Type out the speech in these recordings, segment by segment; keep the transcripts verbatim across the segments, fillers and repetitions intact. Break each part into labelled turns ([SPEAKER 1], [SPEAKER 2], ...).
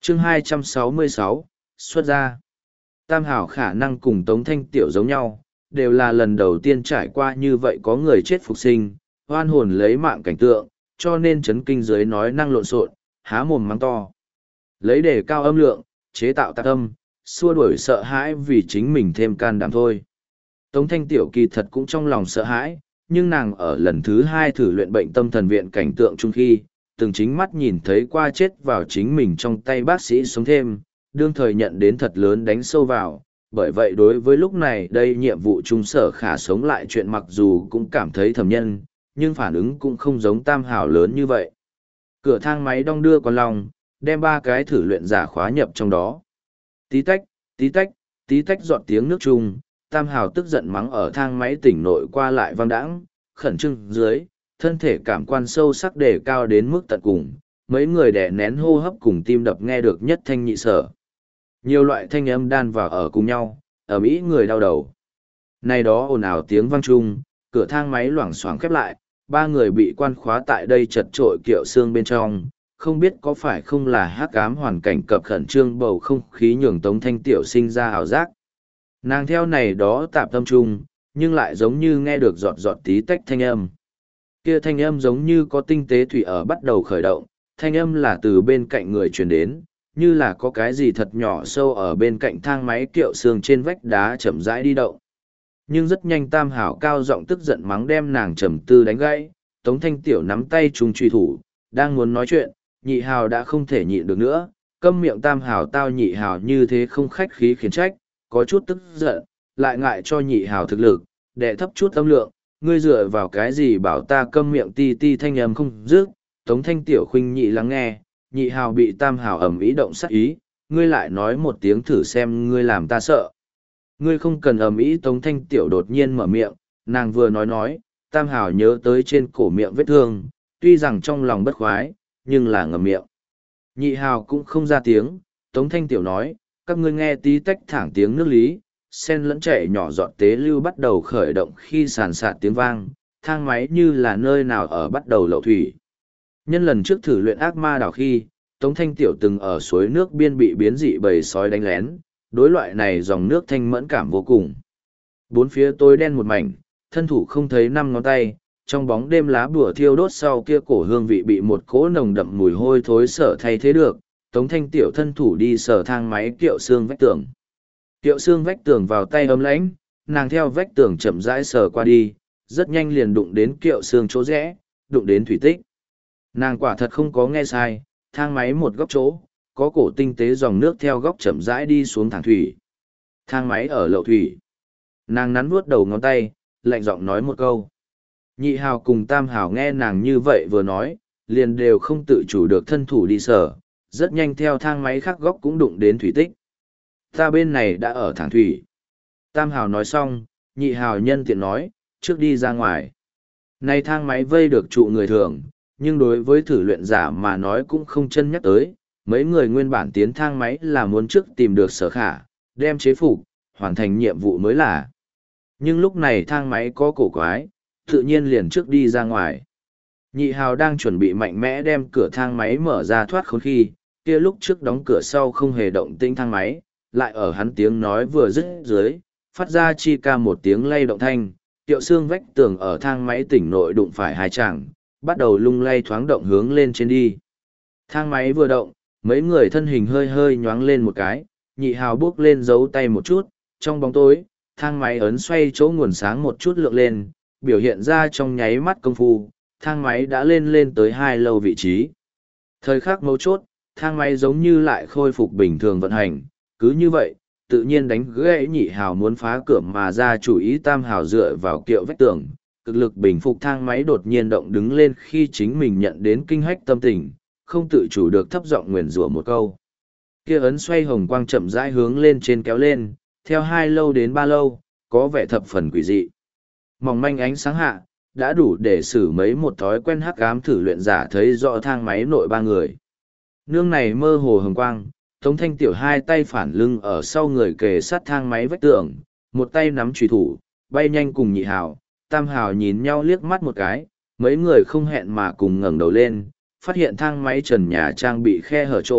[SPEAKER 1] chương hai trăm sáu mươi sáu, xuất ra. Tam Hảo khả năng cùng Tống Thanh Tiểu giống nhau, đều là lần đầu tiên trải qua như vậy có người chết phục sinh, hoan hồn lấy mạng cảnh tượng, cho nên chấn kinh dưới nói năng lộn xộn, há mồm mắng to. Lấy đề cao âm lượng, chế tạo tạc âm, xua đuổi sợ hãi vì chính mình thêm can đảm thôi. Tống Thanh Tiểu kỳ thật cũng trong lòng sợ hãi, nhưng nàng ở lần thứ hai thử luyện bệnh tâm thần viện cảnh tượng chung khi, từng chính mắt nhìn thấy qua chết vào chính mình trong tay bác sĩ sống thêm, đương thời nhận đến thật lớn đánh sâu vào. Bởi vậy đối với lúc này đây nhiệm vụ chung sở khả sống lại chuyện mặc dù cũng cảm thấy thầm nhân, nhưng phản ứng cũng không giống Tam Hảo lớn như vậy. Cửa thang máy đong đưa con lòng, đem ba cái thử luyện giả khóa nhập trong đó. Tí tách, tí tách, tí tách giọt tiếng nước chung, Tam Hảo tức giận mắng ở thang máy tỉnh nội qua lại vang đãng, khẩn trương dưới, thân thể cảm quan sâu sắc đề cao đến mức tận cùng, mấy người đè nén hô hấp cùng tim đập nghe được nhất thanh nhị sở. Nhiều loại thanh âm đan vào ở cùng nhau, ở mỹ người đau đầu. Này đó ồn ào tiếng vang chung, cửa thang máy loảng xoảng khép lại, ba người bị quan khóa tại đây chật trội kiệu xương bên trong, không biết có phải không là hắc ám hoàn cảnh cập khẩn trương bầu không khí nhường Tống Thanh Tiểu sinh ra ảo giác. Nàng theo này đó tạp tâm trung, nhưng lại giống như nghe được giọt giọt tí tách thanh âm. Kia thanh âm giống như có tinh tế thủy ở bắt đầu khởi động, thanh âm là từ bên cạnh người truyền đến, như là có cái gì thật nhỏ sâu ở bên cạnh thang máy kiệu xương trên vách đá chậm rãi đi động. Nhưng rất nhanh Tam Hảo cao giọng tức giận mắng đem nàng trầm tư đánh gãy, Tống Thanh Tiểu nắm tay trùng truy thủ, đang muốn nói chuyện, Nhị Hào đã không thể nhịn được nữa, câm miệng Tam Hảo tao Nhị Hào như thế không khách khí khiển trách, có chút tức giận, lại ngại cho Nhị Hào thực lực, đệ thấp chút âm lượng, ngươi dựa vào cái gì bảo ta câm miệng ti ti thanh âm không dứt. Tống Thanh Tiểu khuynh nhị lắng nghe, Nhị Hào bị Tam Hảo ầm ý động sát ý, ngươi lại nói một tiếng thử xem ngươi làm ta sợ. Ngươi không cần ầm ĩ. Tống Thanh Tiểu đột nhiên mở miệng, nàng vừa nói nói, Tam Hảo nhớ tới trên cổ miệng vết thương, tuy rằng trong lòng bất khoái, nhưng là ngậm miệng. Nhị Hào cũng không ra tiếng, Tống Thanh Tiểu nói, các ngươi nghe tí tách thẳng tiếng nước lý, sen lẫn chảy nhỏ giọt tế lưu bắt đầu khởi động khi sàn sạt tiếng vang, thang máy như là nơi nào ở bắt đầu lậu thủy. Nhân lần trước thử luyện ác ma đảo khi, Tống Thanh Tiểu từng ở suối nước biên bị biến dị bầy sói đánh lén, đối loại này dòng nước thanh mẫn cảm vô cùng. Bốn phía tối đen một mảnh, thân thủ không thấy năm ngón tay, trong bóng đêm lá bùa thiêu đốt sau kia cổ hương vị bị một cỗ nồng đậm mùi hôi thối sở thay thế được, Tống Thanh Tiểu thân thủ đi sở thang máy kiệu xương vách tường. Kiệu xương vách tường vào tay ấm lãnh, nàng theo vách tường chậm rãi sờ qua đi, rất nhanh liền đụng đến kiệu xương chỗ rẽ, đụng đến thủy tích. Nàng quả thật không có nghe sai, thang máy một góc chỗ, có cổ tinh tế dòng nước theo góc chậm rãi đi xuống thẳng thủy. Thang máy ở lậu thủy. Nàng nắn vuốt đầu ngón tay, lạnh giọng nói một câu. Nhị Hào cùng Tam Hào nghe nàng như vậy vừa nói, liền đều không tự chủ được thân thủ đi sở, rất nhanh theo thang máy khác góc cũng đụng đến thủy tích. Ta bên này đã ở thẳng thủy. Tam Hào nói xong, Nhị Hào nhân tiện nói, trước đi ra ngoài. Này thang máy vây được trụ người thường, nhưng đối với thử luyện giả mà nói cũng không chân nhắc tới, mấy người nguyên bản tiến thang máy là muốn trước tìm được sở khả, đem chế phục, hoàn thành nhiệm vụ mới là. Nhưng lúc này thang máy có cổ quái, tự nhiên liền trước đi ra ngoài. Nhị Hào đang chuẩn bị mạnh mẽ đem cửa thang máy mở ra thoát khốn khi, kia lúc trước đóng cửa sau không hề động tĩnh thang máy, lại ở hắn tiếng nói vừa dứt dưới, phát ra chi ca một tiếng lay động thanh, tiệu xương vách tường ở thang máy tỉnh nội đụng phải hai chàng, bắt đầu lung lay thoáng động hướng lên trên đi. Thang máy vừa động, mấy người thân hình hơi hơi nhoáng lên một cái, Nhị Hào bước lên giấu tay một chút, trong bóng tối, thang máy ấn xoay chỗ nguồn sáng một chút lượng lên, biểu hiện ra trong nháy mắt công phu, thang máy đã lên lên tới hai lầu vị trí. Thời khắc mấu chốt, thang máy giống như lại khôi phục bình thường vận hành, cứ như vậy, tự nhiên đánh gãy Nhị Hào muốn phá cửa mà ra chủ ý. Tam Hào dựa vào kiệu vách tường, cực lực bình phục thang máy đột nhiên động đứng lên khi chính mình nhận đến kinh hách tâm tình, không tự chủ được thấp giọng nguyền rủa một câu. Kia ấn xoay hồng quang chậm rãi hướng lên trên kéo lên, theo hai lâu đến ba lâu, có vẻ thập phần quỷ dị. Mỏng manh ánh sáng hạ, đã đủ để xử mấy một thói quen hắc ám thử luyện giả thấy rõ thang máy nội ba người. Nương này mơ hồ hồng quang, Tống Thanh Tiểu hai tay phản lưng ở sau người kề sát thang máy vách tường, một tay nắm chùy thủ, bay nhanh cùng Nhị Hào, Tam Hào nhìn nhau liếc mắt một cái, mấy người không hẹn mà cùng ngẩng đầu lên, phát hiện thang máy trần nhà trang bị khe hở chỗ,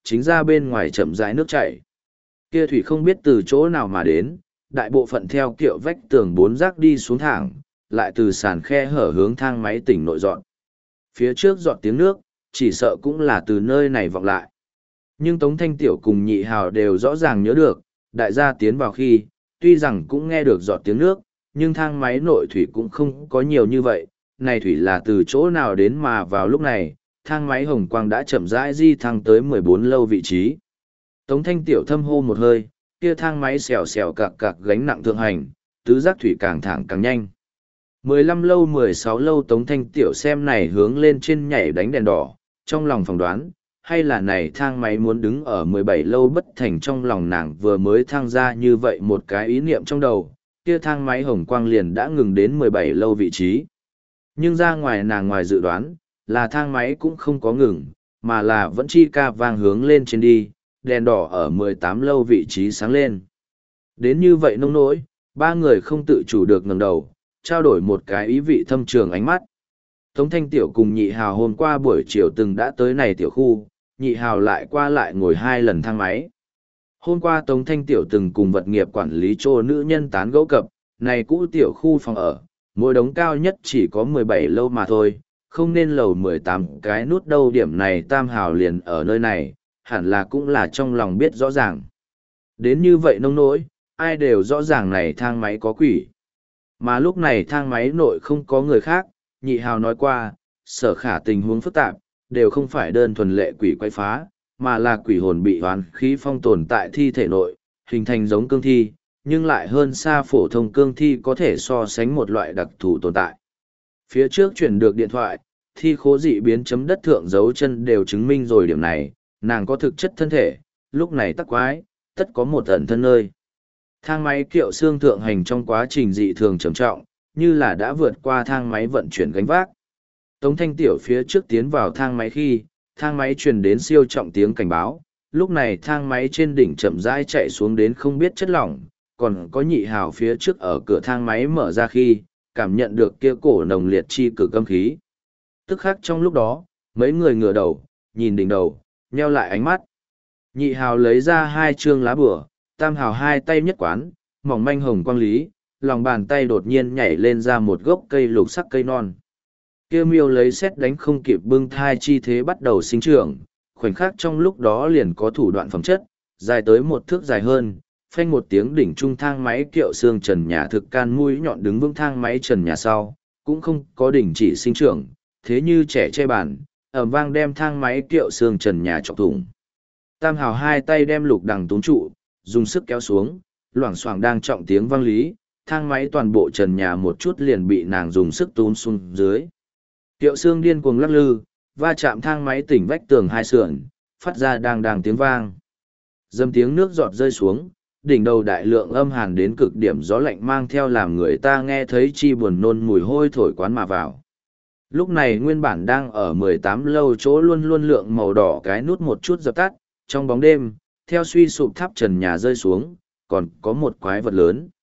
[SPEAKER 1] chính ra bên ngoài chậm rãi nước chảy. Kia thủy không biết từ chỗ nào mà đến, đại bộ phận theo kiệu vách tường bốn rác đi xuống thẳng, lại từ sàn khe hở hướng thang máy tỉnh nội dọn. Phía trước dọn tiếng nước, chỉ sợ cũng là từ nơi này vọng lại. Nhưng Tống Thanh Tiểu cùng Nhị Hào đều rõ ràng nhớ được, đại gia tiến vào khi, tuy rằng cũng nghe được giọt tiếng nước, nhưng thang máy nội thủy cũng không có nhiều như vậy. Này thủy là từ chỗ nào đến mà vào lúc này, thang máy hồng quang đã chậm rãi di thăng tới mười bốn lâu vị trí. Tống Thanh Tiểu thâm hô một hơi, kia thang máy xèo xèo cạc cạc gánh nặng thượng hành, tứ giác thủy càng thẳng càng nhanh. mười lăm lâu mười sáu lâu Tống Thanh Tiểu xem này hướng lên trên nhảy đánh đèn đỏ, trong lòng phỏng đoán, hay là này thang máy muốn đứng ở mười bảy lâu bất thành, trong lòng nàng vừa mới thăng ra như vậy một cái ý niệm trong đầu, kia thang máy hồng quang liền đã ngừng đến mười bảy lâu vị trí. Nhưng ra ngoài nàng ngoài dự đoán, là thang máy cũng không có ngừng, mà là vẫn chi ca vang hướng lên trên đi, đèn đỏ ở mười tám lâu vị trí sáng lên. Đến như vậy nông nỗi, ba người không tự chủ được ngẩng đầu, trao đổi một cái ý vị thâm trường ánh mắt. Tống Thanh Tiểu cùng Nhị Hào hôm qua buổi chiều từng đã tới này tiểu khu, Nhị Hào lại qua lại ngồi hai lần thang máy. Hôm qua Tống Thanh Tiểu từng cùng vật nghiệp quản lý chỗ nữ nhân tán gẫu cập, này cũ tiểu khu phòng ở, mỗi đống cao nhất chỉ có mười bảy lâu mà thôi, không nên lầu mười tám cái nút đâu, điểm này Tam Hào liền ở nơi này, hẳn là cũng là trong lòng biết rõ ràng. Đến như vậy nông nỗi, ai đều rõ ràng này thang máy có quỷ. Mà lúc này thang máy nội không có người khác, Nhị Hào nói qua, sở khả tình huống phức tạp, đều không phải đơn thuần lệ quỷ quay phá, mà là quỷ hồn bị hoán khí phong tồn tại thi thể nội, hình thành giống cương thi, nhưng lại hơn xa phổ thông cương thi có thể so sánh một loại đặc thù tồn tại. Phía trước chuyển được điện thoại, thi khố dị biến chấm đất thượng dấu chân đều chứng minh rồi điểm này, nàng có thực chất thân thể, lúc này tắc quái, tất có một ẩn thân nơi. Thang máy kiệu xương thượng hành trong quá trình dị thường trầm trọng, như là đã vượt qua thang máy vận chuyển gánh vác. Tống Thanh Tiểu phía trước tiến vào thang máy khi, thang máy truyền đến siêu trọng tiếng cảnh báo, lúc này thang máy trên đỉnh chậm rãi chạy xuống đến không biết chất lỏng, còn có Nhị Hào phía trước ở cửa thang máy mở ra khi, cảm nhận được kia cổ nồng liệt chi cực âm khí. Tức khắc trong lúc đó, mấy người ngửa đầu, nhìn đỉnh đầu, nheo lại ánh mắt. Nhị Hào lấy ra hai trương lá bùa, Tam Hào hai tay nhất quán, mỏng manh hồng quang lý, lòng bàn tay đột nhiên nhảy lên ra một gốc cây lục sắc cây non. Kia miêu lấy xét đánh không kịp bưng thai chi thế bắt đầu sinh trưởng, khoảnh khắc trong lúc đó liền có thủ đoạn phẩm chất, dài tới một thước dài hơn, phanh một tiếng đỉnh trung thang máy kiệu xương trần nhà thực can mũi nhọn đứng vững thang máy trần nhà sau, cũng không có đỉnh chỉ sinh trưởng, thế như trẻ che bàn, ầm vang đem thang máy kiệu xương trần nhà chọc thủng. Tam Hào hai tay đem lục đằng tún trụ, dùng sức kéo xuống, loảng xoảng đang trọng tiếng vang lý, thang máy toàn bộ trần nhà một chút liền bị nàng dùng sức tún xuống dưới. Kiệu xương điên cuồng lắc lư, va chạm thang máy tỉnh vách tường hai sườn, phát ra đang đang tiếng vang. Dâm tiếng nước giọt rơi xuống, đỉnh đầu đại lượng âm hàn đến cực điểm gió lạnh mang theo làm người ta nghe thấy chi buồn nôn mùi hôi thổi quán mà vào. Lúc này nguyên bản đang ở mười tám lâu chỗ luôn luôn lượng màu đỏ cái nút một chút dập tắt, trong bóng đêm, theo suy sụp tháp trần nhà rơi xuống, còn có một quái vật lớn.